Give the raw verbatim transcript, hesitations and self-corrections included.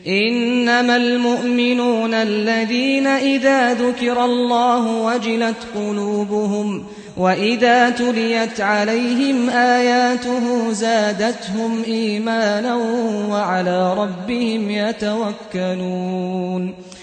إنما المؤمنون الذين إذا ذكر الله وجلت قلوبهم وإذا تليت عليهم آياته زادتهم إيمانا وعلى ربهم يتوكلون